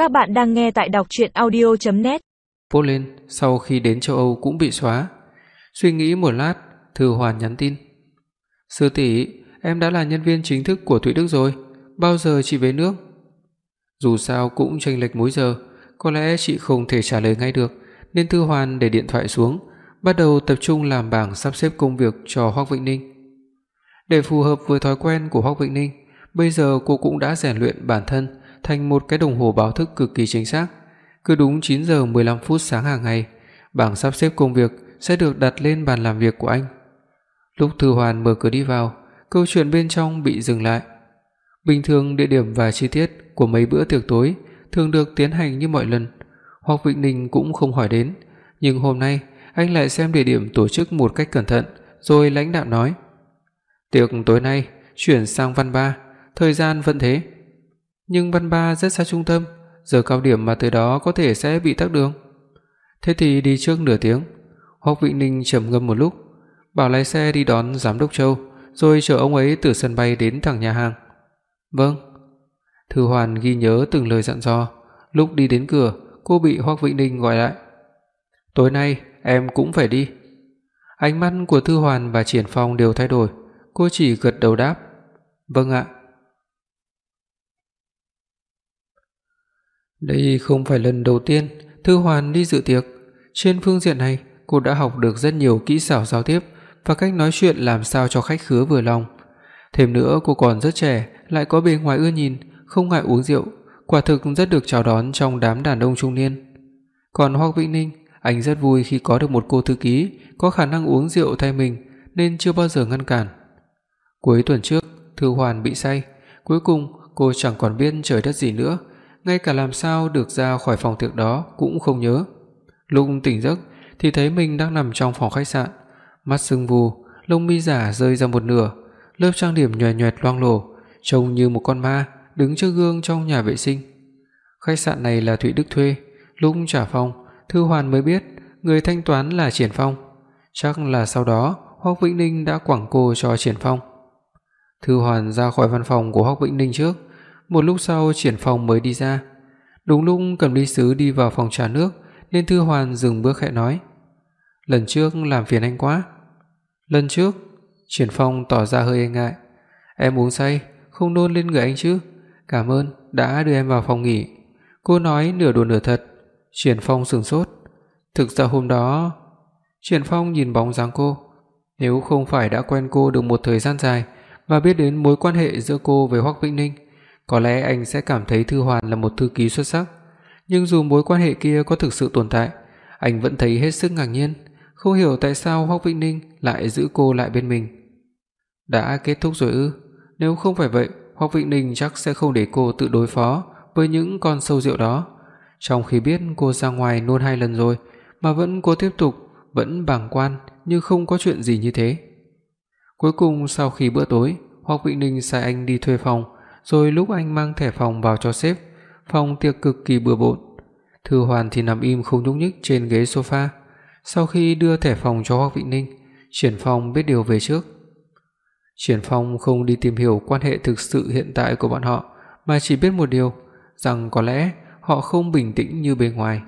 Các bạn đang nghe tại đọc truyện audio.net. Post lên sau khi đến châu Âu cũng bị xóa. Suy nghĩ một lát, Thư Hoàn nhắn tin: "Sư tỷ, em đã là nhân viên chính thức của Thụy Đức rồi, bao giờ chị về nước?" Dù sao cũng chênh lệch múi giờ, có lẽ chị không thể trả lời ngay được, nên Thư Hoàn để điện thoại xuống, bắt đầu tập trung làm bảng sắp xếp công việc cho Hoắc Vĩnh Ninh. Để phù hợp với thói quen của Hoắc Vĩnh Ninh, bây giờ cô cũng đã rèn luyện bản thân thành một cái đồng hồ báo thức cực kỳ chính xác. Cứ đúng 9 giờ 15 phút sáng hàng ngày, bảng sắp xếp công việc sẽ được đặt lên bàn làm việc của anh. Lúc Thư Hoàn mở cửa đi vào, câu chuyện bên trong bị dừng lại. Bình thường địa điểm và chi tiết của mấy bữa tiệc tối thường được tiến hành như mọi lần, Hoắc Vĩnh Ninh cũng không hỏi đến, nhưng hôm nay anh lại xem địa điểm tổ chức một cách cẩn thận, rồi lãnh đạm nói: "Tiệc tối nay chuyển sang Văn Ba, thời gian vẫn thế. Nhưng Văn Ba rất xa trung tâm, giờ cao điểm mà tới đó có thể sẽ bị tắc đường. Thế thì đi trước nửa tiếng." Hoắc Vĩnh Ninh trầm ngâm một lúc, bảo lái xe đi đón giám đốc Châu, rồi chở ông ấy từ sân bay đến thẳng nhà hàng. "Vâng." Thư Hoàn ghi nhớ từng lời dặn dò. Lúc đi đến cửa, cô bị Hoắc Vĩnh Ninh gọi lại: "Tối nay em cũng phải đi." Ánh mắt của Thư Hoàn và Triển Phong đều thay đổi, cô chỉ gật đầu đáp: "Vâng ạ." Đây không phải lần đầu tiên Thư Hoàn đi dự tiệc. Trên phương diện này, cô đã học được rất nhiều kỹ xảo giao tiếp và cách nói chuyện làm sao cho khách khứa vừa lòng. Thêm nữa, cô còn rất trẻ, lại có bề ngoài ưa nhìn, không ngại uống rượu, quả thực rất được chào đón trong đám đàn ông trung niên. Còn Hoắc Vĩnh Ninh, anh rất vui khi có được một cô thư ký có khả năng uống rượu thay mình, nên chưa bao giờ ngăn cản. Cuối tuần trước, Thư Hoàn bị say, cuối cùng cô chẳng còn biết trời đất gì nữa, ngay cả làm sao được ra khỏi phòng tiệc đó cũng không nhớ. Lúc tỉnh giấc thì thấy mình đang nằm trong phòng khách sạn, mắt sưng vù, lông mi giả rơi ra một nửa, lớp trang điểm nhòe nhòe loang lổ, trông như một con ma đứng trước gương trong nhà vệ sinh. Khách sạn này là Thụy Đức thuê, lúc trả phòng, Thư Hoàn mới biết người thanh toán là Triển Phong. Chắc là sau đó Hoắc Vĩnh Ninh đã quẳng cô cho Triển Phong. Thư Hoàn ra khỏi văn phòng của Hoắc Vĩnh Ninh trước, một lúc sau Triển Phong mới đi ra. Đúng lúc Cẩm Ly Sứ đi vào phòng trà nước, nên Thư Hoàn dừng bước khẽ nói: "Lần trước làm phiền anh quá." "Lần trước?" Triển Phong tỏ ra hơi e ngại. "Em uống say, không nôn lên người anh chứ? Cảm ơn đã đưa em vào phòng nghỉ." Cô nói nửa đùa nửa thật. Triển Phong sửng sốt. Thực ra hôm đó... Triển Phong nhìn bóng dáng cô. Nếu không phải đã quen cô được một thời gian dài và biết đến mối quan hệ giữa cô với Hoắc Vĩnh Ninh, có lẽ anh sẽ cảm thấy Thư Hoàn là một thư ký xuất sắc. Nhưng dù mối quan hệ kia có thực sự tồn tại, anh vẫn thấy hết sức ngạc nhiên, không hiểu tại sao Hoắc Vĩnh Ninh lại giữ cô lại bên mình. Đã kết thúc rồi ư? Nếu không phải vậy, Hoắc Vĩnh Ninh chắc sẽ không để cô tự đối phó với những con sâu rượu đó. Trong khi biết cô ra ngoài nôn 2 lần rồi mà vẫn cố tiếp tục, vẫn bàng quan như không có chuyện gì như thế. Cuối cùng sau khi bữa tối, Hoắc Vĩnh Ninh sai anh đi thuê phòng, rồi lúc anh mang thẻ phòng vào cho sếp, phòng tiệc cực kỳ bừa bộn. Thư Hoàn thì nằm im không nhúc nhích trên ghế sofa. Sau khi đưa thẻ phòng cho Hoắc Vĩnh Ninh, Triển Phong biết điều về trước. Triển Phong không đi tìm hiểu quan hệ thực sự hiện tại của bọn họ, mà chỉ biết một điều, rằng có lẽ họ không bình tĩnh như bề ngoài.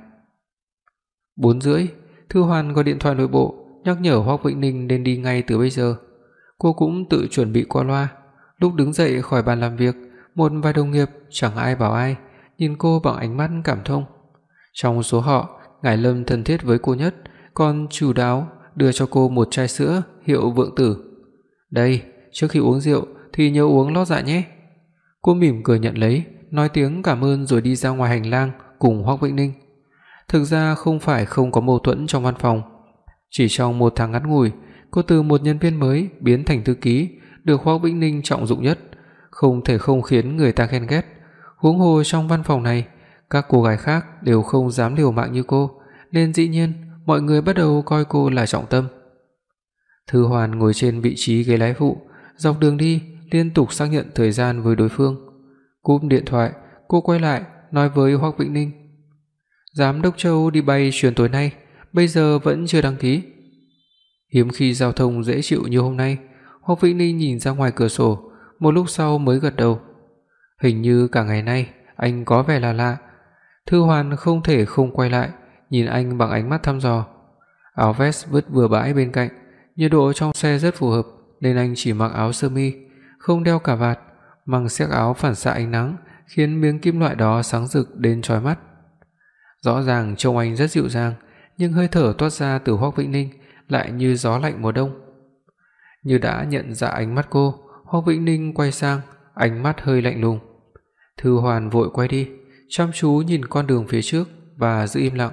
4:30, Thư Hoàn gọi điện thoại nội bộ nhắc nhở Hoắc Vĩnh Ninh nên đi ngay từ bây giờ. Cô cũng tự chuẩn bị qua loa. Lúc đứng dậy khỏi bàn làm việc, một vài đồng nghiệp chẳng ai bảo ai nhìn cô bằng ánh mắt cảm thông. Trong số họ, Ngải Lâm thân thiết với cô nhất, còn chu đáo đưa cho cô một chai sữa hiệu Vượng Tử. "Đây, trước khi uống rượu thì nhớ uống lót dạ nhé." Cô mỉm cười nhận lấy, nói tiếng cảm ơn rồi đi ra ngoài hành lang cùng Hoắc Vĩnh Ninh. Thực ra không phải không có mâu thuẫn trong văn phòng. Chỉ trong 1 tháng ngắn ngủi, cô từ một nhân viên mới biến thành thư ký, được Hoắc Vĩnh Ninh trọng dụng nhất, không thể không khiến người ta ghen ghét. Huống hồ trong văn phòng này, các cô gái khác đều không dám liều mạng như cô, nên dĩ nhiên mọi người bắt đầu coi cô là trọng tâm. Thư Hoàn ngồi trên vị trí ghế lái phụ, dọc đường đi liên tục xác nhận thời gian với đối phương. Cúp điện thoại, cô quay lại nói với Hoắc Vĩnh Ninh: "Giám đốc Châu đi bay chuyến tối nay, bây giờ vẫn chưa đăng ký." Hiếm khi giao thông dễ chịu như hôm nay, Hoắc Vĩnh Ninh nhìn ra ngoài cửa sổ, một lúc sau mới gật đầu. Hình như cả ngày nay anh có vẻ là lạ. Thư Hoàn không thể không quay lại, nhìn anh bằng ánh mắt thăm dò. Áo vest vứt bừa bãi bên cạnh, nhiệt độ trong xe rất phù hợp nên anh chỉ mặc áo sơ mi, không đeo cà vạt, mang xiếc áo phản xạ ánh nắng, khiến miếng kim loại đó sáng rực đến chói mắt. Rõ ràng trông anh rất dịu dàng, nhưng hơi thở toát ra từ Hoắc Vĩnh Ninh lại như gió lạnh mùa đông. Như đã nhận ra ánh mắt cô, Hoắc Vĩnh Ninh quay sang, ánh mắt hơi lạnh lùng. Thư Hoàn vội quay đi, chăm chú nhìn con đường phía trước và giữ im lặng.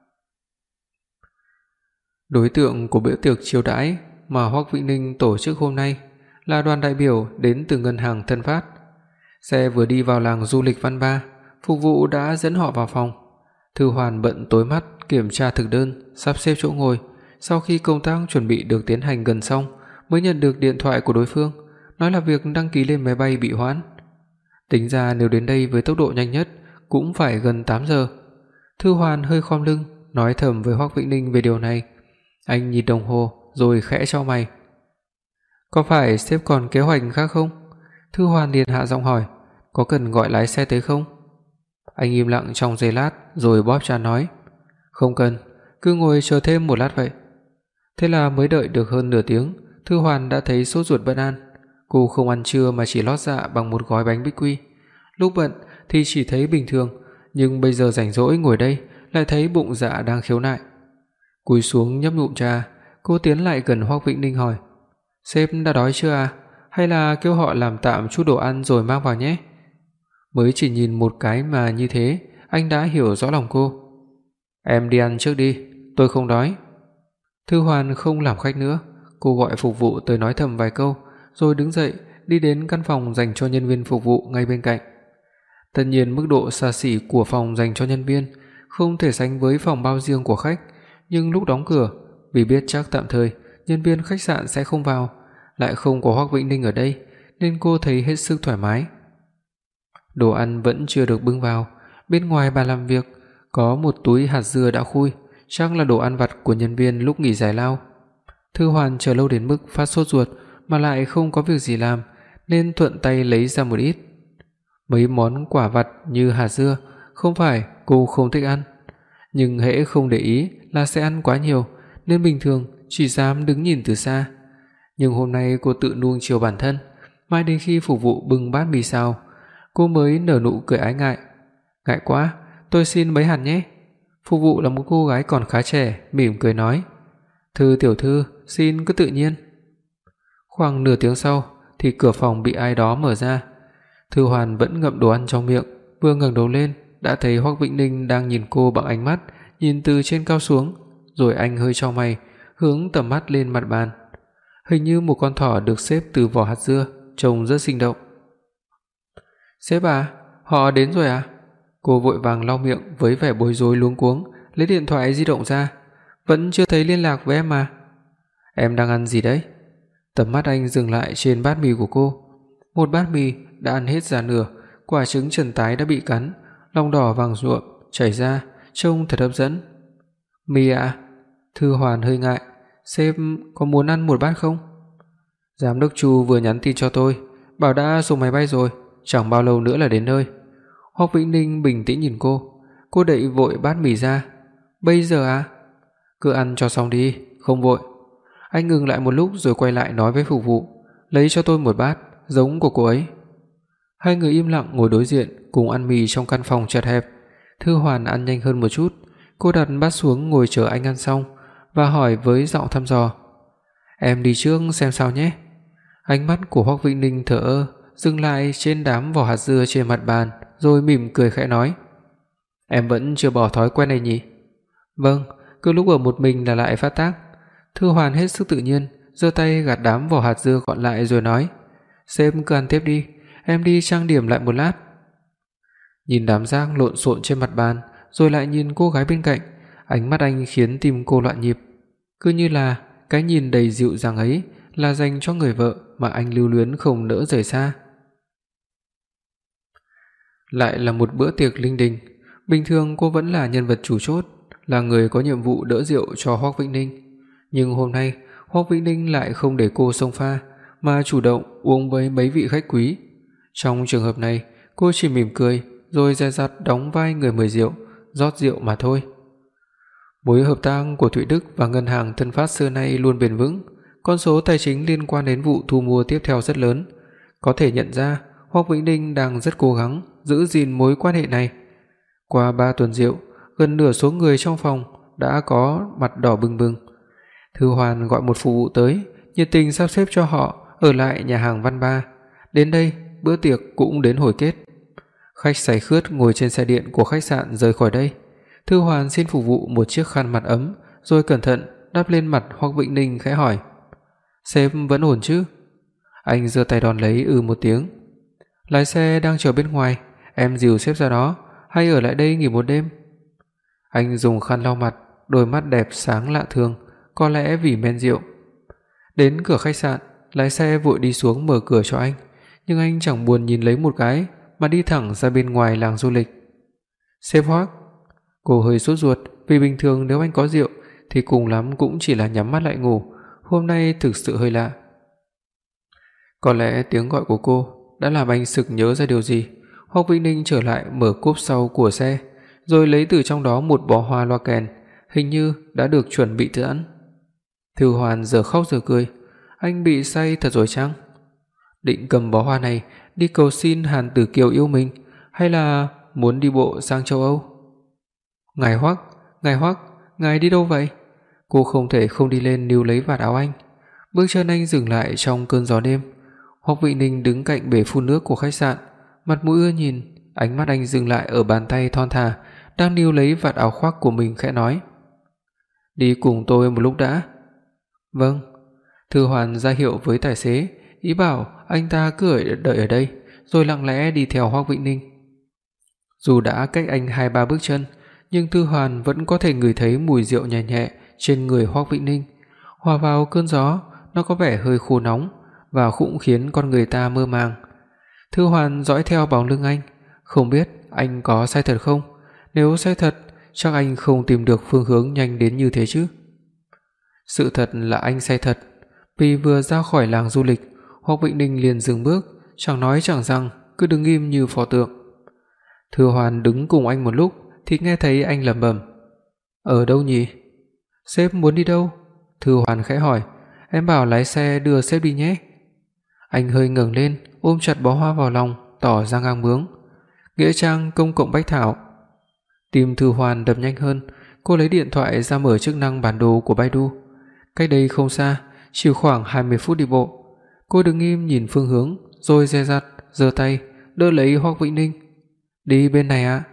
Đối tượng của bữa tiệc chiêu đãi mà Hoắc Vĩnh Ninh tổ chức hôm nay là đoàn đại biểu đến từ ngân hàng Tân Phát. Xe vừa đi vào làng du lịch Văn Ba, phục vụ đã dẫn họ vào phòng. Thư Hoàn bận tối mắt kiểm tra thực đơn, sắp xếp chỗ ngồi. Sau khi công tác chuẩn bị được tiến hành gần xong, mới nhận được điện thoại của đối phương, nói là việc đăng ký lên máy bay bị hoãn. Tính ra nếu đến đây với tốc độ nhanh nhất cũng phải gần 8 giờ. Thư Hoàn hơi khom lưng, nói thầm với Hoắc Vĩnh Ninh về điều này. Anh nhìn đồng hồ rồi khẽ chau mày. Có phải sếp còn kế hoạch khác không? Thư Hoàn liền hạ giọng hỏi, có cần gọi lái xe tới không? Anh im lặng trong giây lát rồi bóp trán nói, không cần, cứ ngồi chờ thêm một lát vậy. Thế là mới đợi được hơn nửa tiếng, Thư Hoàn đã thấy sốt ruột bất an. Cô không ăn trưa mà chỉ lót dạ bằng một gói bánh bích quy. Lúc bận thì chỉ thấy bình thường, nhưng bây giờ rảnh rỗi ngồi đây lại thấy bụng dạ đang khiếu nại. Cúi xuống nhấp ngụm trà, cô tiến lại gần Hoắc Vĩnh Ninh hỏi, sếp đã đói chưa à? Hay là kêu họ làm tạm chút đồ ăn rồi mang vào nhé? Mới chỉ nhìn một cái mà như thế, anh đã hiểu rõ lòng cô. Em đi ăn trước đi, tôi không đói. Thư Hoàn không làm khách nữa, cô gọi phục vụ tới nói thầm vài câu, rồi đứng dậy đi đến căn phòng dành cho nhân viên phục vụ ngay bên cạnh. Tất nhiên mức độ xa xỉ của phòng dành cho nhân viên không thể sánh với phòng bao riêng của khách, nhưng lúc đóng cửa, vì biết chắc tạm thời nhân viên khách sạn sẽ không vào, lại không có Hoắc Vĩnh Ninh ở đây, nên cô thấy hết sức thoải mái. Đồ ăn vẫn chưa được bưng vào, bên ngoài bàn làm việc có một túi hạt dưa đã khui, chắc là đồ ăn vặt của nhân viên lúc nghỉ giải lao. Thư Hoàn chờ lâu đến mức phát sốt ruột mà lại không có việc gì làm, nên thuận tay lấy ra một ít. Mấy món quả vặt như hạt dưa không phải cô không thích ăn, nhưng hễ không để ý là sẽ ăn quá nhiều, nên bình thường chỉ dám đứng nhìn từ xa. Nhưng hôm nay cô tự nuông chiều bản thân, mãi đến khi phục vụ bưng bát mì xào, cô mới nở nụ cười ái ngại. Ngại quá, tôi xin mấy hạt nhé. Phục vụ là một cô gái còn khá trẻ, mỉm cười nói, Thư tiểu thư, xin cứ tự nhiên. Khoảng nửa tiếng sau thì cửa phòng bị ai đó mở ra. Thư Hoàn vẫn ngậm đồ ăn trong miệng, vừa ngẩng đầu lên đã thấy Hoắc Vĩnh Ninh đang nhìn cô bằng ánh mắt nhìn từ trên cao xuống, rồi anh hơi chau mày, hướng tầm mắt lên mặt bàn. Hình như một con thỏ được xếp từ vỏ hạt dưa, trông rất sinh động. Sếp à, họ đến rồi à? Cô vội vàng lau miệng với vẻ bối rối luống cuống, lấy điện thoại di động ra. Vẫn chưa thấy liên lạc với em mà. Em đang ăn gì đấy? Tầm mắt anh dừng lại trên bát mì của cô. Một bát mì đã ăn hết ra nửa, quả trứng trần tái đã bị cắn, lòng đỏ vàng ruộm chảy ra, trông thật hấp dẫn. Mì à? Thư Hoàn hơi ngại. Sếp có muốn ăn một bát không? Giám đốc Chu vừa nhắn tin cho tôi, bảo đã xuống máy bay rồi, chẳng bao lâu nữa là đến nơi. Hoắc Vĩnh Ninh bình tĩnh nhìn cô đậy vội bát mì ra. Bây giờ à? Cứ ăn cho xong đi, không vội. Anh ngừng lại một lúc rồi quay lại nói với phục vụ, lấy cho tôi một bát giống của cô ấy. Hai người im lặng ngồi đối diện cùng ăn mì trong căn phòng chật hẹp. Thư Hoàn ăn nhanh hơn một chút, cô đặt bát xuống ngồi chờ anh ăn xong và hỏi với giọng thăm dò, em đi trước xem sao nhé. Ánh mắt của Hoắc Vĩnh Ninh thở ơ dừng lại trên đám vỏ hạt dưa trên mặt bàn, rồi mỉm cười khẽ nói, em vẫn chưa bỏ thói quen này nhỉ? Vâng, cứ lúc ở một mình là lại phát tác. Thư Hoàn hết sức tự nhiên giơ tay gạt đám vỏ hạt dưa còn lại rồi nói, sếp cứ ăn tiếp đi, em đi trang điểm lại một lát. Nhìn đám rác lộn xộn trên mặt bàn, rồi lại nhìn cô gái bên cạnh, ánh mắt anh khiến tim cô loạn nhịp. Cứ như là cái nhìn đầy dịu dàng ấy là dành cho người vợ mà anh lưu luyến không nỡ rời xa. Lại là một bữa tiệc linh đình. Bình thường cô vẫn là nhân vật chủ chốt, là người có nhiệm vụ đỡ rượu cho Hoắc Vĩnh Ninh, nhưng hôm nay Hoắc Vĩnh Ninh lại không để cô xông pha, mà chủ động uống với mấy vị khách quý. Trong trường hợp này, cô chỉ mỉm cười rồi dè dặt đóng vai người mời rượu, rót rượu mà thôi. Mối hợp tác của Thụy Đức và ngân hàng Tân Phát xưa nay luôn bền vững, con số tài chính liên quan đến vụ thu mua tiếp theo rất lớn. Có thể nhận ra Hoắc Vĩnh Ninh đang rất cố gắng giữ gìn mối quan hệ này. Qua 3 tuần rượu, gần nửa số người trong phòng đã có mặt đỏ bừng bừng. Thư Hoàn gọi một phục vụ tới, nhiệt tình sắp xếp cho họ ở lại nhà hàng Văn Ba. Đến đây, bữa tiệc cũng đến hồi kết. Khách say khướt ngồi trên xe điện của khách sạn rời khỏi đây. Thư Hoàn xin phục vụ một chiếc khăn mặt ấm, rồi cẩn thận đắp lên mặt Hoắc Vĩnh Ninh khẽ hỏi: "Sếp vẫn ổn chứ?" Anh giơ tay đón lấy một tiếng. "Lái xe đang chờ bên ngoài, em dìu sếp ra đó, hay ở lại đây nghỉ một đêm?" Anh dùng khăn lau mặt, đôi mắt đẹp sáng lạ thường, có lẽ vì men rượu. Đến cửa khách sạn, lái xe vội đi xuống mở cửa cho anh, nhưng anh chẳng buồn nhìn lấy một cái mà đi thẳng ra bên ngoài làng du lịch. "Sếp Hoắc." Cô hơi sốt ruột, vì bình thường nếu anh có rượu thì cùng lắm cũng chỉ là nhắm mắt lại ngủ, hôm nay thực sự hơi lạ. Có lẽ tiếng gọi của cô đã làm anh sực nhớ ra điều gì. Hoắc Vĩnh Ninh trở lại mở cốp sau của xe, rồi lấy từ trong đó một bó hoa loa kèn, hình như đã được chuẩn bị sẵn. Thư Hoàn giờ khóc giờ cười, anh bị say thật rồi chăng? Định cầm bó hoa này đi cầu xin Hàn Tử Kiều yêu mình, hay là muốn đi bộ sang châu Âu? Ngài Hoắc, ngài đi đâu vậy?" Cô không thể không đi lên níu lấy vạt áo anh. Bước chân anh dừng lại trong cơn gió đêm. Hoắc Vĩnh Ninh đứng cạnh bể phun nước của khách sạn, mặt mũi ưa nhìn, ánh mắt anh dừng lại ở bàn tay thon thả đang níu lấy vạt áo khoác của mình, khẽ nói: "Đi cùng tôi một lúc đã." "Vâng." Thư Hoàn ra hiệu với tài xế, ý bảo anh ta cứ đợi ở đây, rồi lặng lẽ đi theo Hoắc Vĩnh Ninh. Dù đã cách anh 2-3 bước chân, nhưng Thư Hoàn vẫn có thể ngửi thấy mùi rượu nhẹ nhẹ trên người Hoắc Vĩnh Ninh. Hòa vào cơn gió, nó có vẻ hơi khô nóng và cũng khiến con người ta mơ màng. Thư Hoàn dõi theo bóng lưng anh, không biết anh có say thật không? Nếu say thật, chắc anh không tìm được phương hướng nhanh đến như thế chứ. Sự thật là anh say thật, vì vừa ra khỏi làng du lịch, Hoắc Vĩnh Ninh liền dừng bước, chẳng nói chẳng rằng, cứ đứng im như pho tượng. Thư Hoàn đứng cùng anh một lúc thì nghe thấy anh lẩm bẩm: "Ở đâu nhỉ? Sếp muốn đi đâu?" Thư Hoàn khẽ hỏi: "Em bảo lái xe đưa sếp đi nhé." Anh hơi ngẩng lên, ôm chặt bó hoa vào lòng, tỏ ra ngang bướng: "Nghĩa trang công cộng Bách Thảo." Tim Thư Hoàn đập nhanh hơn, cô lấy điện thoại ra mở chức năng bản đồ của Baidu. Cách đây không xa, chỉ khoảng 20 phút đi bộ. Cô đứng im nhìn phương hướng, rồi dè dặt giơ tay đỡ lấy Hoắc Vĩnh Ninh: "Đi bên này ạ."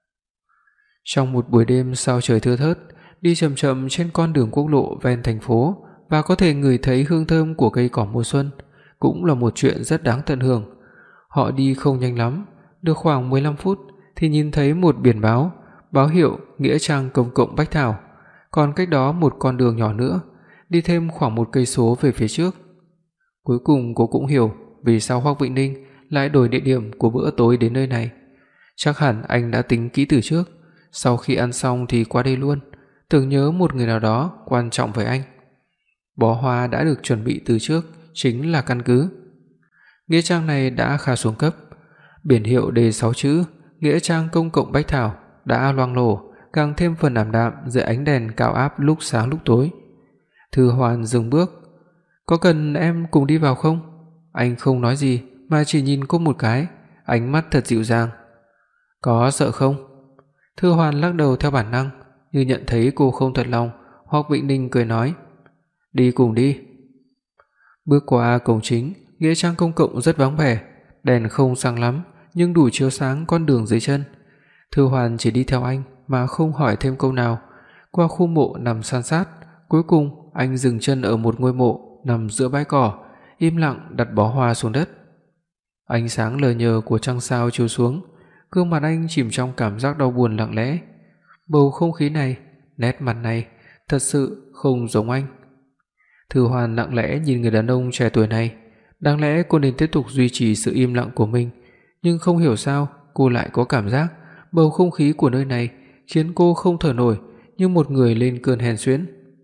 Trong một buổi đêm sao trời thưa thớt, đi chậm chậm trên con đường quốc lộ ven thành phố và có thể ngửi thấy hương thơm của cây cỏ mùa xuân cũng là một chuyện rất đáng tận hưởng. Họ đi không nhanh lắm, được khoảng 15 phút thì nhìn thấy một biển báo, báo hiệu nghĩa trang công cộng Bách Thảo, còn cách đó một con đường nhỏ nữa, đi thêm khoảng 1 cây số về phía trước. Cuối cùng cô cũng hiểu vì sao Hoắc Vĩnh Ninh lại đổi địa điểm của bữa tối đến nơi này. Chắc hẳn anh đã tính kỹ từ trước, sau khi ăn xong thì qua đây luôn, tưởng nhớ một người nào đó quan trọng với anh. Bó hoa đã được chuẩn bị từ trước chính là căn cứ. Nghĩa trang này đã khá xuống cấp, biển hiệu đề 6 chữ Nghĩa trang công cộng Bách Thảo đã loang lổ, càng thêm phần ảm đạm dưới ánh đèn cao áp lúc sáng lúc tối. Thư Hoàn dừng bước: "Có cần em cùng đi vào không?" Anh không nói gì mà chỉ nhìn cô một cái, ánh mắt thật dịu dàng. "Có sợ không?" Thư Hoàn lắc đầu theo bản năng, như nhận thấy cô không thật lòng. Hoắc Vĩnh Ninh cười nói: "Đi cùng đi." Bước qua cổng chính, nghĩa trang công cộng rất vắng vẻ, đèn không sáng lắm nhưng đủ chiếu sáng con đường dưới chân. Thư Hoàn chỉ đi theo anh mà không hỏi thêm câu nào. Qua khu mộ nằm san sát, cuối cùng anh dừng chân ở một ngôi mộ nằm giữa bãi cỏ, im lặng đặt bó hoa xuống đất. Ánh sáng lờ nhờ của trăng sao chiếu xuống, gương mặt anh chìm trong cảm giác đau buồn lặng lẽ. Bầu không khí này, nét mặt này thật sự không giống anh. Thư Hoàn lặng lẽ nhìn người đàn ông trẻ tuổi này, đáng lẽ cô nên tiếp tục duy trì sự im lặng của mình, nhưng không hiểu sao cô lại có cảm giác bầu không khí của nơi này khiến cô không thở nổi, như một người lên cơn hèn suyễn.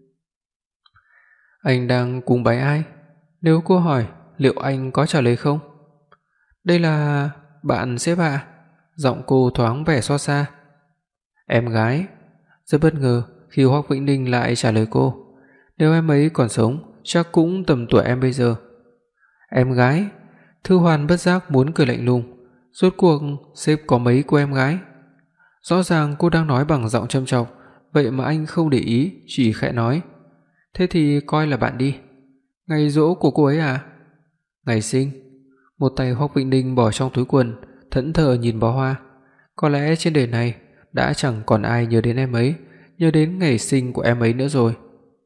Anh đang cùng bái ai? Nếu cô hỏi, liệu anh có trả lời không? Đây là bạn sếp ạ. Giọng cô thoáng vẻ xót xa. Em gái. Rất bất ngờ khi Hoắc Vĩnh Ninh lại trả lời cô. Nếu em ấy còn sống, chắc cũng tầm tuổi em bây giờ. Em gái? Thư Hoàn bất giác muốn cười lạnh lùng. Rốt cuộc sếp có mấy cô em gái? Rõ ràng cô đang nói bằng giọng châm chọc, vậy mà anh không để ý, chỉ khẽ nói: "Thế thì coi là bạn đi." "Ngày giỗ của cô ấy à?" "Ngày sinh." Một tay Hoắc Vĩnh Ninh bỏ trong túi quần, thẫn thờ nhìn bó hoa. Có lẽ trên đời này đã chẳng còn ai nhớ đến em ấy, nhớ đến ngày sinh của em ấy nữa rồi.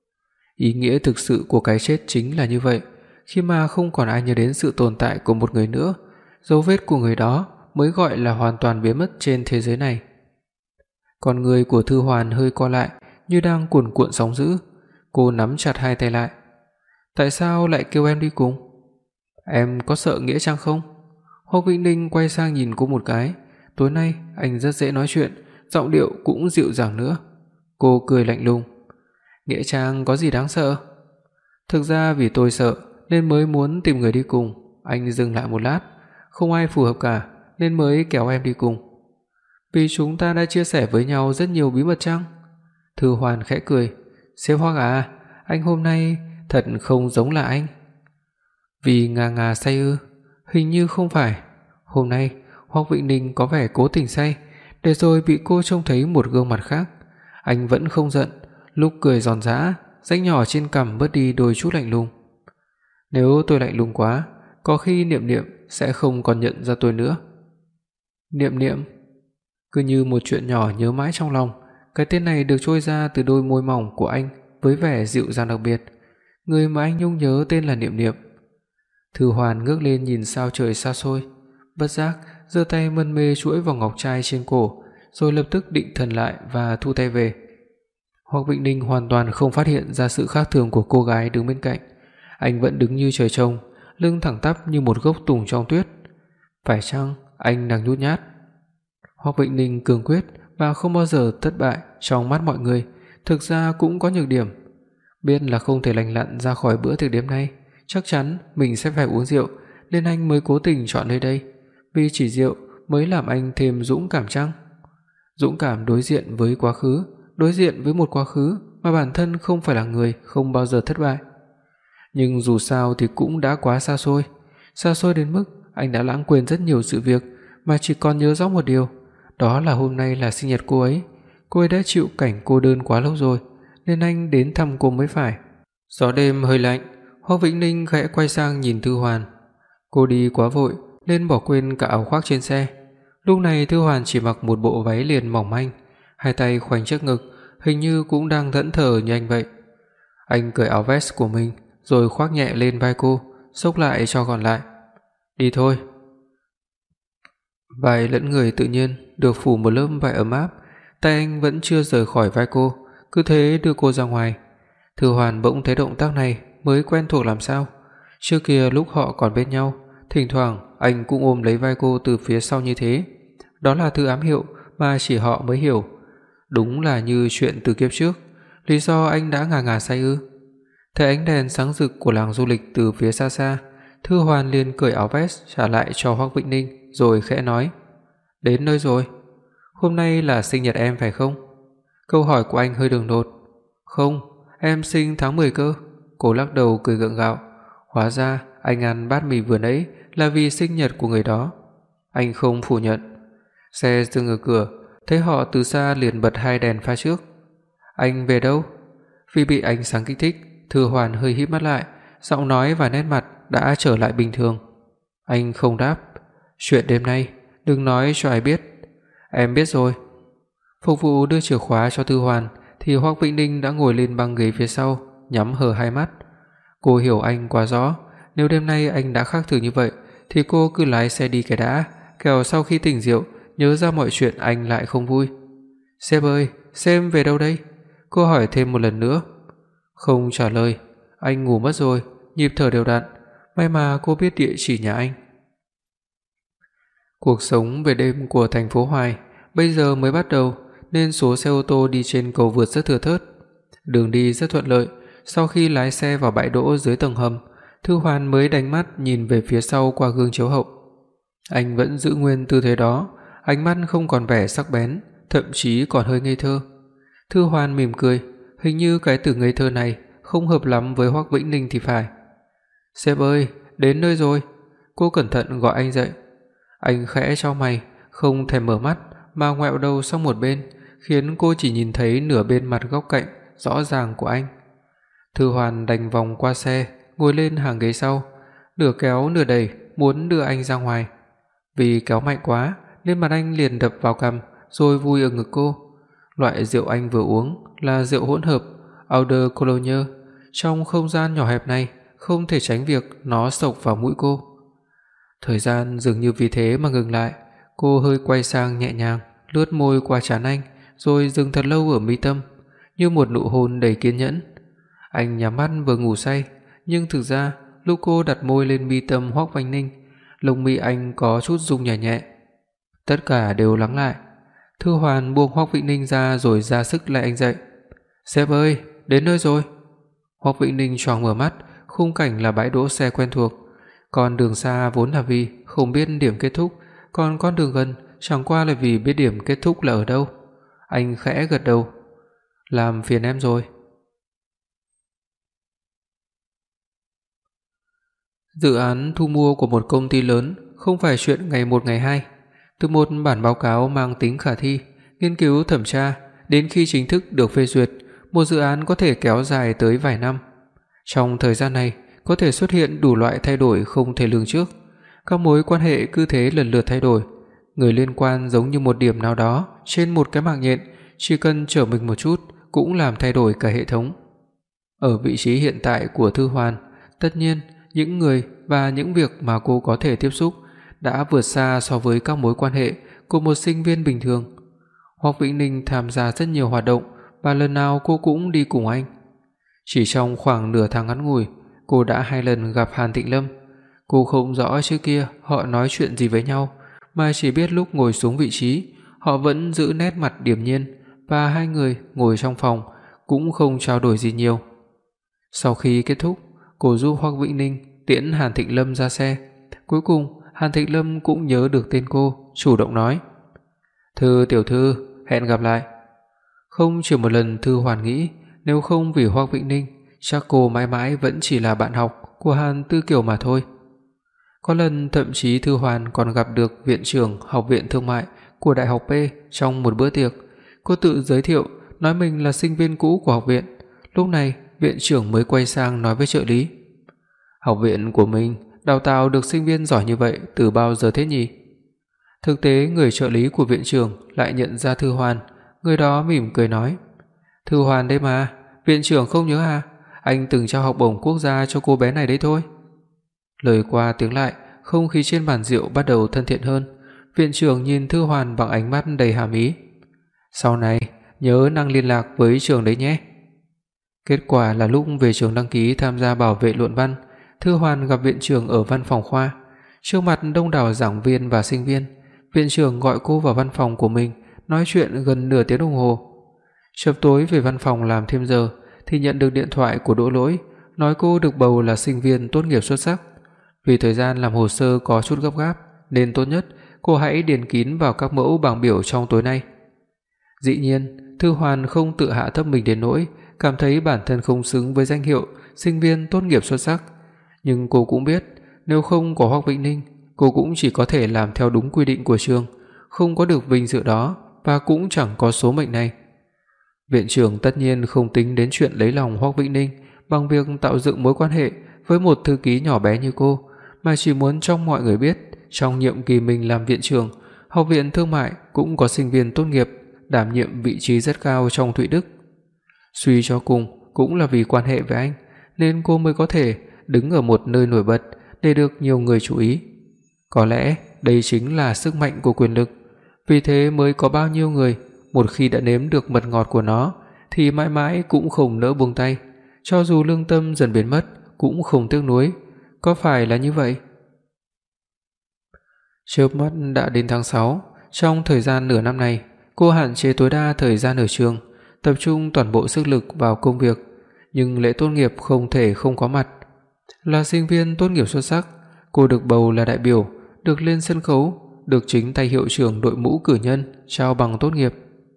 Ý nghĩa thực sự của cái chết chính là như vậy, khi mà không còn ai nhớ đến sự tồn tại của một người nữa, dấu vết của người đó mới gọi là hoàn toàn biến mất trên thế giới này. Con người của Thư Hoàn hơi co lại, như đang cuồn cuộn sóng dữ. Cô nắm chặt hai tay lại. "Tại sao lại kêu em đi cùng? Em có sợ nghĩa trang không?" Hoắc Vĩnh Ninh quay sang nhìn cô một cái. Tối nay anh rất dễ nói chuyện, giọng điệu cũng dịu dàng nữa. Cô cười lạnh lùng. "Nghĩa trang có gì đáng sợ?" "Thực ra vì tôi sợ nên mới muốn tìm người đi cùng." Anh dừng lại một lát. "Không ai phù hợp cả nên mới kéo em đi cùng." "Vì chúng ta đã chia sẻ với nhau rất nhiều bí mật chăng?" Thư Hoàn khẽ cười. "Sếp Hoắc à, anh hôm nay thật không giống là anh." "Vì ngà say ư?" "Hình như không phải. Hôm nay Hoắc Vĩnh Ninh có vẻ cố tình say, để rồi bị cô trông thấy một gương mặt khác. Anh vẫn không giận, lúc cười giòn giã, rãnh nhỏ trên cằm bớt đi đôi chút lạnh lùng. Nếu tôi lạnh lùng quá, có khi Niệm Niệm sẽ không còn nhận ra tôi nữa." "Niệm Niệm?" Cứ như một chuyện nhỏ nhớ mãi trong lòng, cái tên này được trôi ra từ đôi môi mỏng của anh với vẻ dịu dàng đặc biệt. Người mà anh nhung nhớ tên là Niệm Niệm. Thư Hoàn ngước lên nhìn sao trời xa xôi, bất giác giơ tay mân mê chuỗi vòng ngọc trai trên cổ, rồi lập tức định thần lại và thu tay về. Hoắc Vĩnh Ninh hoàn toàn không phát hiện ra sự khác thường của cô gái đứng bên cạnh. Anh vẫn đứng như trời trồng, lưng thẳng tắp như một gốc tùng trong tuyết. Phải chăng anh đang nhút nhát? Hoắc Vĩnh Ninh cường quyết và không bao giờ thất bại trong mắt mọi người, thực ra cũng có nhược điểm. Biết là không thể lành lặn ra khỏi bữa tiệc đêm nay, chắc chắn mình sẽ phải uống rượu, nên anh mới cố tình chọn nơi đây, vì chỉ rượu mới làm anh thêm dũng cảm chăng? Dũng cảm đối diện với quá khứ, đối diện với một quá khứ mà bản thân không phải là người không bao giờ thất bại. Nhưng dù sao thì cũng đã quá xa xôi đến mức anh đã lãng quên rất nhiều sự việc, mà chỉ còn nhớ rõ một điều, đó là hôm nay là sinh nhật cô ấy. Cô ấy đã chịu cảnh cô đơn quá lâu rồi, nên anh đến thăm cô mới phải. Gió đêm hơi lạnh, Hoắc Vĩnh Ninh khẽ quay sang nhìn Thư Hoàn. Cô đi quá vội nên bỏ quên cả áo khoác trên xe. Lúc này Thư Hoàn chỉ mặc một bộ váy liền mỏng manh, hai tay khoanh trước ngực, hình như cũng đang thẫn thờ như anh vậy. Anh cởi áo vest của mình rồi khoác nhẹ lên vai cô, xốc lại cho gọn lại. "Đi thôi." Vai lẫn người tự nhiên được phủ một lớp vải ấm áp, tay anh vẫn chưa rời khỏi vai cô, cứ thế đưa cô ra ngoài. Thư Hoàn bỗng thấy động tác này mới quen thuộc làm sao. Trước kia lúc họ còn bên nhau, thỉnh thoảng anh cũng ôm lấy vai cô từ phía sau như thế. Đó là thứ ám hiệu mà chỉ họ mới hiểu. Đúng là như chuyện từ kiếp trước. Lý do anh đã ngà say ư? Thấy ánh đèn sáng rực của làng du lịch từ phía xa xa, Thư Hoàn liền cởi áo vest trả lại cho Hoắc Vĩnh Ninh, rồi khẽ nói: "Đến nơi rồi. Hôm nay là sinh nhật em phải không?" Câu hỏi của anh hơi đường đột. "Không, em sinh tháng 10 cơ." Cô lắc đầu cười gượng gạo. Hóa ra anh ăn bát mì vừa nãy là vì sinh nhật của người đó. Anh không phủ nhận. Xe dừng ở cửa, thấy họ từ xa liền bật hai đèn pha trước. "Anh về đâu?" Vì bị ánh sáng kích thích, Thư Hoàn hơi híp mắt lại, giọng nói và nét mặt đã trở lại bình thường. Anh không đáp. "Chuyện đêm nay đừng nói cho ai biết." "Em biết rồi." Phục vụ đưa chìa khóa cho Thư Hoàn thì Hoắc Vĩnh Ninh đã ngồi lên băng ghế phía sau, nhắm hờ hai mắt. Cô hiểu anh quá rõ, nếu đêm nay anh đã khác thường như vậy thì cô cứ lái xe đi cái đã, kẻo sau khi tỉnh rượu nhớ ra mọi chuyện anh lại không vui. "Sếp ơi, sếp về đâu đây?" Cô hỏi thêm một lần nữa. Không trả lời. Anh ngủ mất rồi, nhịp thở đều đặn. May mà cô biết địa chỉ nhà anh. Cuộc sống về đêm của thành phố Hoài bây giờ mới bắt đầu, nên số xe ô tô đi trên cầu vượt rất thưa thớt. Đường đi rất thuận lợi. Sau khi lái xe vào bãi đỗ dưới tầng hầm, Thư Hoàn mới đánh mắt nhìn về phía sau qua gương chiếu hậu. Anh vẫn giữ nguyên tư thế đó, ánh mắt không còn vẻ sắc bén, thậm chí còn hơi ngây thơ. Thư Hoan mỉm cười, hình như cái từ ngây thơ này không hợp lắm với Hoắc Vĩnh Ninh thì phải. "Sếp ơi, đến nơi rồi." Cô cẩn thận gọi anh dậy. Anh khẽ chau mày, không thèm mở mắt mà ngoẹo đầu sang một bên, khiến cô chỉ nhìn thấy nửa bên mặt góc cạnh rõ ràng của anh. Thư Hoan đành vòng qua xe, ngồi lên hàng ghế sau, nửa kéo nửa đẩy muốn đưa anh ra ngoài. Vì kéo mạnh quá nên mặt anh liền đập vào cằm rồi vùi ở ngực cô. Loại rượu anh vừa uống là rượu hỗn hợp Eau de Cologne, trong không gian nhỏ hẹp này không thể tránh việc nó xộc vào mũi cô. Thời gian dường như vì thế mà ngừng lại, cô hơi quay sang nhẹ nhàng lướt môi qua trán anh, rồi dừng thật lâu ở mi tâm, như một nụ hôn đầy kiên nhẫn. Anh nhắm mắt vừa ngủ say, nhưng thực ra lúc cô đặt môi lên mi tâm Hoắc Vĩnh Ninh, lông mi anh có chút rung nhẹ nhẹ. Tất cả đều lắng lại. Thư Hoan buông Hoắc Vĩnh Ninh ra rồi ra sức lay anh dậy. "Sếp ơi, đến nơi rồi." Hoắc Vĩnh Ninh choàng mở mắt, khung cảnh là bãi đỗ xe quen thuộc. Con đường xa vốn là vì không biết điểm kết thúc, còn con đường gần chẳng qua là vì biết điểm kết thúc là ở đâu. Anh khẽ gật đầu. "Làm phiền em rồi." Dự án thu mua của một công ty lớn không phải chuyện ngày một ngày hai. Từ một bản báo cáo mang tính khả thi, nghiên cứu thẩm tra đến khi chính thức được phê duyệt, một dự án có thể kéo dài tới vài năm. Trong thời gian này có thể xuất hiện đủ loại thay đổi không thể lường trước. Các mối quan hệ cứ thế lần lượt thay đổi. Người liên quan giống như một điểm nào đó trên một cái mạng nhện, chỉ cần trở mình một chút cũng làm thay đổi cả hệ thống. Ở vị trí hiện tại của Thư Hoan, tất nhiên những người và những việc mà cô có thể tiếp xúc đã vượt xa so với các mối quan hệ của một sinh viên bình thường. Hoắc Vĩnh Ninh tham gia rất nhiều hoạt động và lần nào cô cũng đi cùng anh. Chỉ trong khoảng nửa tháng ngắn ngủi, cô đã 2 lần gặp Hàn Thịnh Lâm. Cô không rõ trước kia họ nói chuyện gì với nhau, mà chỉ biết lúc ngồi xuống vị trí, họ vẫn giữ nét mặt điềm nhiên và hai người ngồi trong phòng cũng không trao đổi gì nhiều. Sau khi kết thúc, cô giúp Hoắc Vĩnh Ninh tiễn Hàn Thịnh Lâm ra xe. Cuối cùng, Hàn Thịnh Lâm cũng nhớ được tên cô, chủ động nói: "Thư tiểu thư, hẹn gặp lại." Không chỉ một lần Thư Hoan nghĩ, nếu không vì Hoắc Vĩnh Ninh, chắc cô mãi mãi vẫn chỉ là bạn học của Hàn Tư Kiều mà thôi. Có lần thậm chí Thư Hoan còn gặp được viện trưởng Học viện Thương mại của Đại học P trong một bữa tiệc. Cô tự giới thiệu nói mình là sinh viên cũ của học viện. Lúc này, viện trưởng mới quay sang nói với trợ lý: "Học viện của mình đào tạo được sinh viên giỏi như vậy từ bao giờ thế nhỉ?" Thực tế, người trợ lý của viện trưởng lại nhận ra Thư Hoan, người đó mỉm cười nói: "Thư Hoan đấy mà, viện trưởng không nhớ à? Anh từng trao học bổng quốc gia cho cô bé này đấy thôi." Lời qua tiếng lại, không khí trên bàn rượu bắt đầu thân thiện hơn. Viện trưởng nhìn Thư Hoan bằng ánh mắt đầy hàm ý: "Sau này nhớ năng liên lạc với trường đấy nhé." Kết quả là lúc về trường đăng ký tham gia bảo vệ luận văn, Thư Hoan gặp viện trưởng ở văn phòng khoa. Trước mặt đông đảo giảng viên và sinh viên, viện trưởng gọi cô vào văn phòng của mình, nói chuyện gần nửa tiếng đồng hồ. Chập tối về văn phòng làm thêm giờ thì nhận được điện thoại của Đỗ Lỗi, nói cô được bầu là sinh viên tốt nghiệp xuất sắc. Vì thời gian làm hồ sơ có chút gấp gáp nên tốt nhất cô hãy điền kín vào các mẫu bảng biểu trong tối nay. Dĩ nhiên, Thư Hoan không tự hạ thấp mình đến nỗi cảm thấy bản thân không xứng với danh hiệu sinh viên tốt nghiệp xuất sắc, nhưng cô cũng biết nếu không có Hoắc Vĩnh Ninh, cô cũng chỉ có thể làm theo đúng quy định của trường, không có được vinh dự đó và cũng chẳng có số mệnh này. Viện trưởng tất nhiên không tính đến chuyện lấy lòng Hoắc Vĩnh Ninh bằng việc tạo dựng mối quan hệ với một thư ký nhỏ bé như cô, mà chỉ muốn cho mọi người biết, trong nhiệm kỳ mình làm viện trưởng, Học viện Thương mại cũng có sinh viên tốt nghiệp đảm nhiệm vị trí rất cao trong Thụy Đức. Suy cho cùng cũng là vì quan hệ với anh nên cô mới có thể đứng ở một nơi nổi bật để được nhiều người chú ý. Có lẽ đây chính là sức mạnh của quyền lực, vì thế mới có bao nhiêu người một khi đã nếm được mật ngọt của nó thì mãi mãi cũng không nỡ buông tay, cho dù lương tâm dần biến mất cũng không tiếc nuối. Có phải là như vậy? Chớp mắt đã đến tháng 6, trong thời gian nửa năm này, cô hạn chế tối đa thời gian ở trường, tập trung toàn bộ sức lực vào công việc, nhưng lễ tốt nghiệp không thể không có mặt. Là sinh viên tốt nghiệp xuất sắc, cô được bầu là đại biểu, được lên sân khấu, được chính tay hiệu trưởng đội ngũ cử nhân trao bằng tốt nghiệp.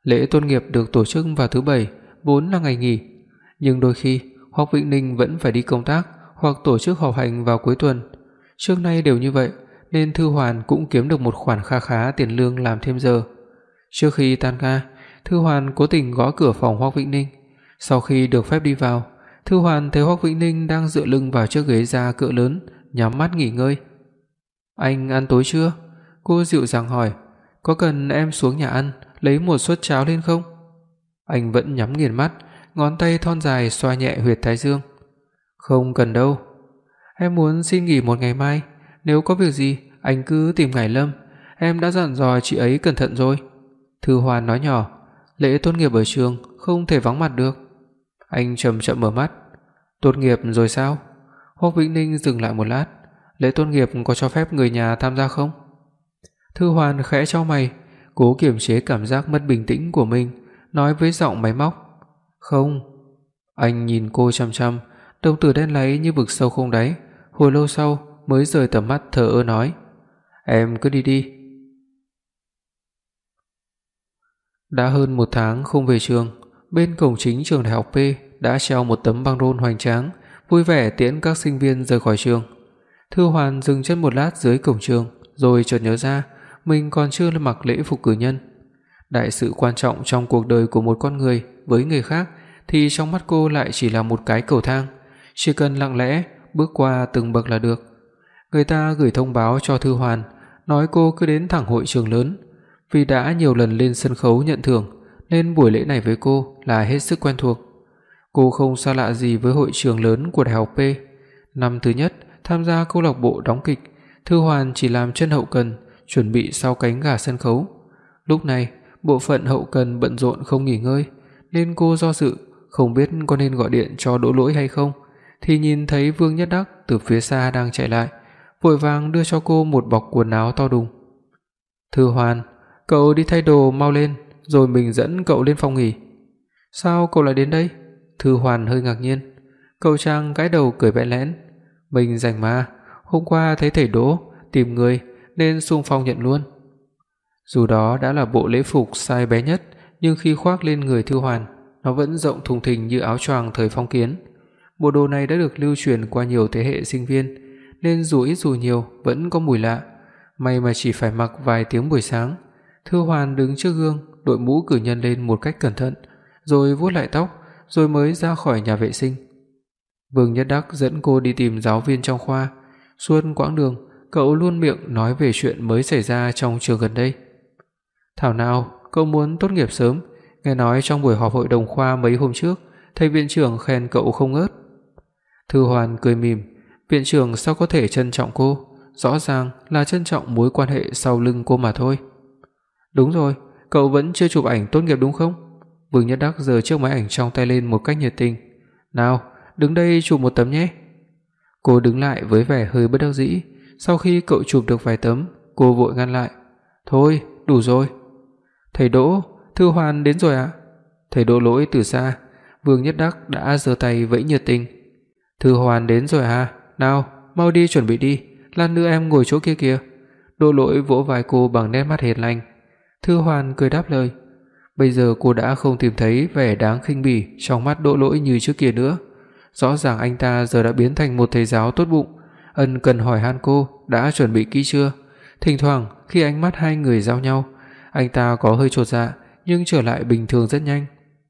Lễ tốt nghiệp được tổ chức vào thứ Bảy, vốn là ngày nghỉ, nhưng đôi khi Hoắc Vĩnh Ninh vẫn phải đi công tác hoặc tổ chức họp hành vào cuối tuần. Trước nay đều như vậy, nên Thư Hoàn cũng kiếm được một khoản kha khá tiền lương làm thêm giờ. Trước khi tan ca, Thư Hoàn cố tình gõ cửa phòng Hoắc Vĩnh Ninh. Sau khi được phép đi vào, Thư Hoàn thấy Hoắc Vĩnh Ninh đang dựa lưng vào chiếc ghế da cỡ lớn, nhắm mắt nghỉ ngơi. "Anh ăn tối chưa?" Cô dịu dàng hỏi. "Có cần em xuống nhà ăn lấy một suất cháo lên không?" Anh vẫn nhắm nghiền mắt, ngón tay thon dài xoa nhẹ huyệt thái dương. "Không cần đâu. Em muốn xin nghỉ một ngày mai, nếu có việc gì anh cứ tìm Ngải Lâm, em đã dặn dò chị ấy cẩn thận rồi." Thư Hoàn nói nhỏ, "Lễ tốt nghiệp ở trường không thể vắng mặt được." Anh chậm chậm mở mắt. "Tốt nghiệp rồi sao?" Hoắc Vĩnh Ninh dừng lại một lát. "Lễ tốt nghiệp có cho phép người nhà tham gia không?" Thư Hoàn khẽ chau mày, cố kiềm chế cảm giác mất bình tĩnh của mình, nói với giọng máy móc, "Không." Anh nhìn cô chằm chằm, đồng tử đen láy như vực sâu không đáy, hồi lâu sau mới rời tầm mắt thờ ơ nói, "Em cứ đi đi." Đã hơn 1 tháng không về trường, bên cổng chính trường đại học P đã treo một tấm băng rôn hoành tráng, vui vẻ tiễn các sinh viên rời khỏi trường. Thư Hoàn dừng chân một lát dưới cổng trường, rồi chợt nhớ ra mình còn chưa mặc lễ phục cử nhân. Đại sự quan trọng trong cuộc đời của một con người với người khác thì trong mắt cô lại chỉ là một cái cầu thang, chỉ cần lặng lẽ bước qua từng bậc là được. Người ta gửi thông báo cho Thư Hoàn, nói cô cứ đến thẳng hội trường lớn. Vì đã nhiều lần lên sân khấu nhận thưởng nên buổi lễ này với cô là hết sức quen thuộc. Cô không xa lạ gì với hội trường lớn của đại học P. Năm thứ nhất tham gia câu lạc bộ đóng kịch, Thư Hoàn chỉ làm chân hậu cần, chuẩn bị sau cánh gà sân khấu. Lúc này, bộ phận hậu cần bận rộn không nghỉ ngơi, nên cô do dự không biết có nên gọi điện cho Đỗ Lỗi hay không, thì nhìn thấy Vương Nhất Đắc từ phía xa đang chạy lại, vội vàng đưa cho cô một bọc quần áo to đùng. "Thư Hoàn, cậu đi thay đồ mau lên, rồi mình dẫn cậu lên phòng nghỉ." "Sao cậu lại đến đây?" Thư Hoàn hơi ngạc nhiên. Cậu Trang gãi đầu cười bẽn lẽn, "Mình rảnh mà, hôm qua thấy thầy Đỗ tìm người nên xung phong nhận luôn." Dù đó đã là bộ lễ phục size bé nhất, nhưng khi khoác lên người Thư Hoàn, nó vẫn rộng thùng thình như áo choàng thời phong kiến. Bộ đồ này đã được lưu truyền qua nhiều thế hệ sinh viên, nên dù ít dù nhiều vẫn có mùi lạ. May mà chỉ phải mặc vài tiếng buổi sáng. Thư Hoàn đứng trước gương, đội mũ cử nhân lên một cách cẩn thận, rồi vuốt lại tóc, rồi mới ra khỏi nhà vệ sinh. Vương Nhất Đắc dẫn cô đi tìm giáo viên trong khoa. Suốt quãng đường, cậu luôn miệng nói về chuyện mới xảy ra trong trường gần đây. "Thảo nào, cậu muốn tốt nghiệp sớm, nghe nói trong buổi họp hội đồng khoa mấy hôm trước, thầy viện trưởng khen cậu không ngớt." Thư Hoàn cười mỉm, viện trưởng sao có thể trân trọng cô, rõ ràng là trân trọng mối quan hệ sau lưng cô mà thôi. "Đúng rồi, cậu vẫn chưa chụp ảnh tốt nghiệp đúng không?" Vương Nhất Đắc giơ chiếc máy ảnh trong tay lên một cách nhiệt tình. "Nào, đứng đây chụp một tấm nhé." Cô đứng lại với vẻ hơi bất đắc dĩ. Sau khi cậu chụp được vài tấm, cô vội ngăn lại. "Thôi, đủ rồi." "Thầy Đỗ, Thư Hoàn đến rồi ạ." Thầy Đỗ Lỗi từ xa, Vương Nhất Đắc đã giơ tay vẫy nhiệt tình. "Thư Hoàn đến rồi à? Nào, mau đi chuẩn bị đi, lát nữa em ngồi chỗ kia kìa." Đỗ Lỗi vỗ vai cô bằng nét mắt hiền lành. Thư Hoàn cười đáp lời. Bây giờ cô đã không tìm thấy vẻ đáng khinh bỉ trong mắt Đỗ Lỗi như trước kia nữa. Rõ ràng anh ta giờ đã biến thành một thầy giáo tốt bụng, ân cần hỏi han cô đã chuẩn bị kỹ chưa. Thỉnh thoảng khi ánh mắt hai người giao nhau, anh ta có hơi chột dạ nhưng trở lại bình thường rất nhanh.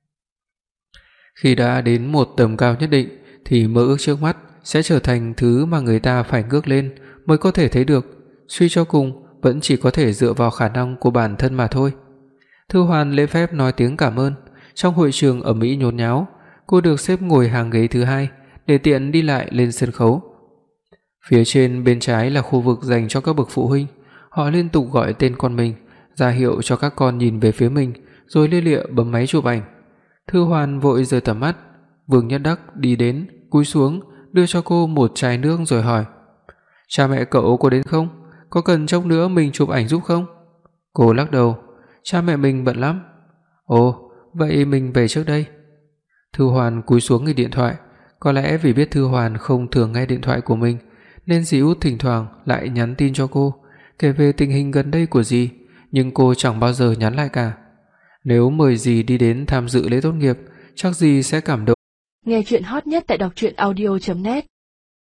Khi đã đến một tầm cao nhất định thì mơ ước trước mắt sẽ trở thành thứ mà người ta phải ngước lên mới có thể thấy được, suy cho cùng vẫn chỉ có thể dựa vào khả năng của bản thân mà thôi. Thư Hoàn lễ phép nói tiếng cảm ơn. Trong hội trường ầm ĩ nhốn nháo, cô được xếp ngồi hàng ghế thứ 2 để tiện đi lại lên sân khấu. Phía trên bên trái là khu vực dành cho các bậc phụ huynh, họ liên tục gọi tên con mình, ra hiệu cho các con nhìn về phía mình, rồi lia lịa bấm máy chụp ảnh. Thư Hoàn vội rời tầm mắt. Vương Nhất Đắc đi đến, cúi xuống, đưa cho cô một chai nước rồi hỏi: "Cha mẹ cậu có đến không? Có cần chốc nữa mình chụp ảnh giúp không?" Cô lắc đầu: "Cha mẹ mình bận lắm." "Ồ, vậy mình về trước đây." Thư Hoàn cúi xuống nghịch điện thoại. Có lẽ vì biết Thư Hoàn không thường nghe điện thoại của mình, nên dì Út thỉnh thoảng lại nhắn tin cho cô, kể về tình hình gần đây của dì, nhưng cô chẳng bao giờ nhắn lại cả. Nếu mời dì đi đến tham dự lễ tốt nghiệp, chắc dì sẽ cảm động. Nghe truyện hot nhất tại đọc truyện audio net.